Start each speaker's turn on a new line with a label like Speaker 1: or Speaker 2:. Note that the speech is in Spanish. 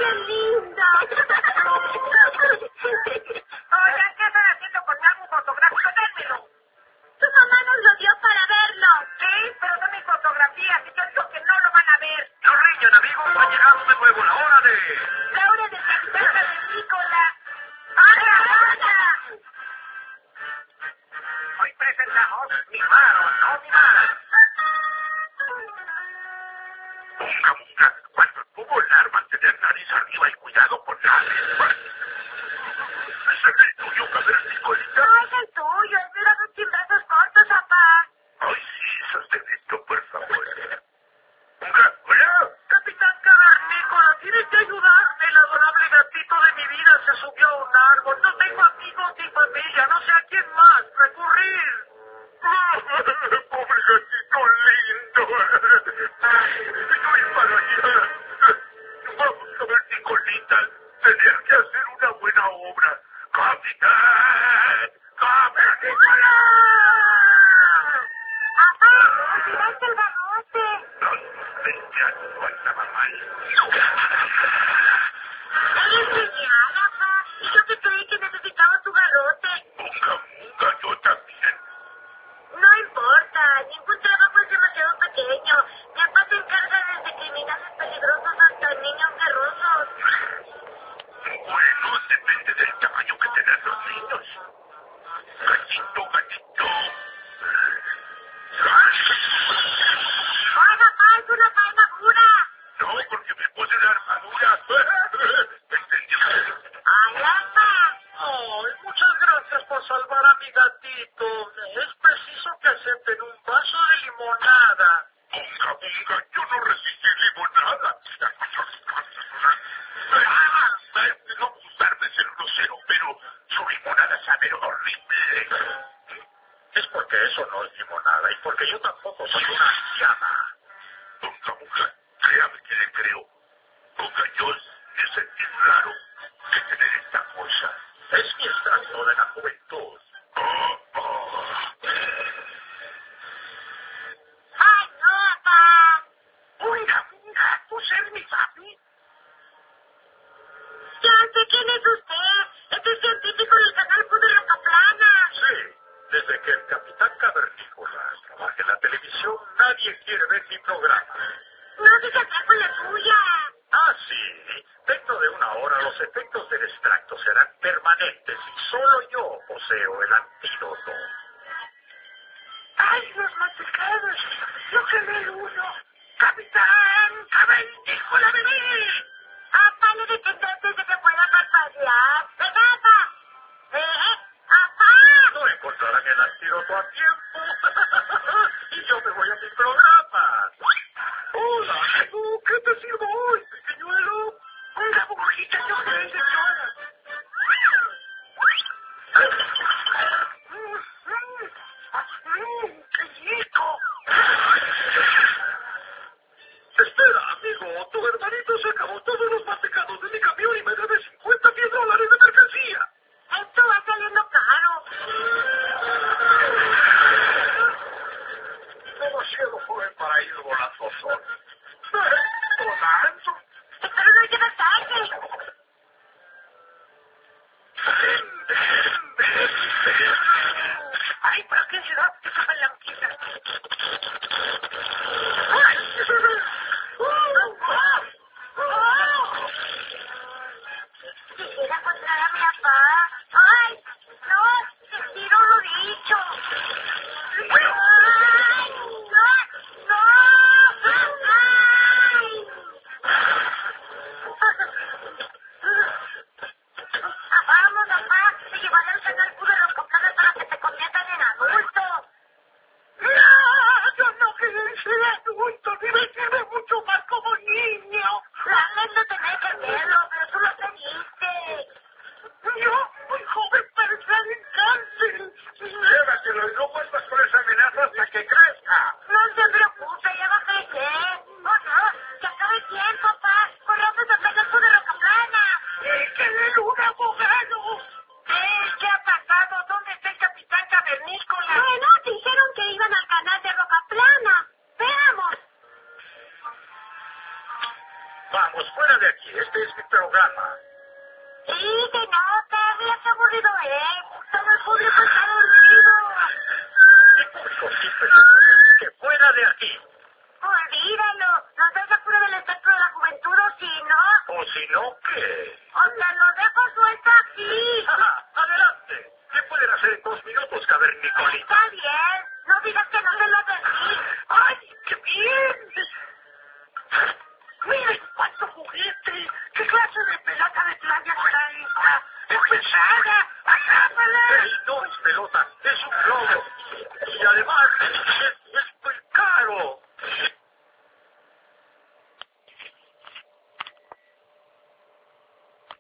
Speaker 1: ¡Qué lindo!
Speaker 2: Oigan, ¿qué están haciendo con mi álbum fotográfico? Dénmelo.
Speaker 1: Tu mamá nos lo dio para verlo.
Speaker 2: Sí, pero son mis fotografías y yo digo que no lo van a ver.
Speaker 3: No riñan, amigos, ha llegado de nuevo la hora de...
Speaker 1: La hora del capitán Cavernícola.
Speaker 2: ¡Hola! Hoy presentamos Mimaron, no Mimar.
Speaker 3: Munga, munga, cuando tú volar, mantener nariz arriba y cuidado con la... ¿Ese es el tuyo, cavernícolita?
Speaker 1: No es el tuyo, es de los chimbrazos cortos, papá.
Speaker 3: Ay, sí, sostenito, por favor. Munga, hola.
Speaker 2: Capitán Cavernícola, tienes que ayudarme. El adorable gatito de mi vida se subió a un árbol. No tengo amigos ni familia. No sé a quién más recurrir.
Speaker 3: Pobre gatito lindo. Estoy para allá. Vamos a ver, Nicolita, tener que hacer una buena obra. ¡Capitán! ¡Cavernícola!
Speaker 1: Papá, olvidaste el garrote.
Speaker 3: Ya no estaba mal.
Speaker 1: Eres genial, papá. Y yo que creí que necesitaba tu garrote.
Speaker 3: Munga, munga, yo también.
Speaker 1: No importa, ningún trabajo es demasiado pequeño. Mi papá se encarga desde criminales peligrosos hasta niños guerrosos.
Speaker 3: Bueno, depende del tamaño que tengan los niños. Gatito, gatito.
Speaker 1: ¡Ay, papá, es una armadura!
Speaker 3: No, porque me puse la armadura. ¿Me entendió?
Speaker 1: ¡Ay, papá!
Speaker 2: Ay, muchas gracias por salvar a mi gatito. Es preciso que acepten un vaso de limonada.
Speaker 3: Bunga, bunga, yo no resistí limonada. No gustarme ser grosero, pero su limonada sabe horrible.
Speaker 2: Es porque eso no es limonada y porque yo tampoco soy una anciana.
Speaker 3: Bunga, bunga, créame que le creo. Bunga, yo me sentí raro de tener esta cosa.
Speaker 2: Es mi extracto de la juventud.
Speaker 1: ¡Ay, no, papá!
Speaker 3: Bunga, bunga, ¿tú eres mi papi?
Speaker 1: Ya sé quién es usted. Este es científico del canal Q de Rocaplana.
Speaker 2: Sí, desde que el capitán Cavernícola trabaja en la televisión, nadie quiere ver mi programa.
Speaker 1: No digas algo la tuya.
Speaker 2: Ah, sí. Dentro de una hora los efectos del extracto serán permanentes y solo yo poseo el antídoto.
Speaker 3: ¡Ay, los machucados! ¡Yo quemé el uno! ¡Capitán Cavernícola, bebé!
Speaker 1: Papá, le detendré antes de que pueda parpadear. ¡Papá! ¡Papá!
Speaker 2: No encontrarán el antídoto a tiempo. Y yo me voy a mi programa. Hola, ¿qué te sirvo hoy, pequeñuelo?
Speaker 3: Una burbujita de ojos, señora. ¡Qué rico!
Speaker 2: Espera, amigo, tu hermanito se acabó todos los mantecados de mi camión y me debe $50 de mercancía.
Speaker 1: Esto va saliendo caro.
Speaker 2: Demasiado joven para ir volando.
Speaker 3: ¿Volando?
Speaker 1: Espero no llegue tarde.
Speaker 3: Ay, ¿para qué será esa palanquita?
Speaker 1: Quisiera encontrar a mi papá. ¡Ay! ¡No! ¡Tiro lo dicho! ¡Ay! ¡No! ¡No! ¡Ay! Vamos, papá. Te llevaré al canal Q de Rocaplana para que te conviertan en adulto.
Speaker 3: ¡No! Yo no quería ser adulto, divertirme mucho más como niño.
Speaker 1: Lamento tener que verlo, pero tú lo pediste.
Speaker 3: Yo, muy joven para entrar en cárcel.
Speaker 2: Llévatelo y no vuelvas con esa amenaza hasta que crezca.
Speaker 1: No se preocupe, ya va a crecer. Oh, no, se acaba el tiempo, papá. Corramos a canal Q de Rocaplana.
Speaker 3: ¡Y que de un abogado!
Speaker 1: ¿Qué ha pasado? ¿Dónde está el capitán Cavernícola? Bueno, dijeron que iban al canal de Rocaplana. Veamos.
Speaker 2: Vamos, fuera de aquí. Este es mi programa. programa.
Speaker 1: Sí, se nota, mira qué aburrido es. Todo el público está dormido.
Speaker 2: Y por cosita, que fuera de aquí.
Speaker 1: Olvídalo, nos das la cura del espectro de la juventud o si no,
Speaker 2: O si no, ¿qué?
Speaker 1: o te lo dejo suelto aquí.
Speaker 2: Adelante. ¿Qué pueden hacer en 2 minutos, cavernicolita?
Speaker 1: Está bien, no digas que no te lo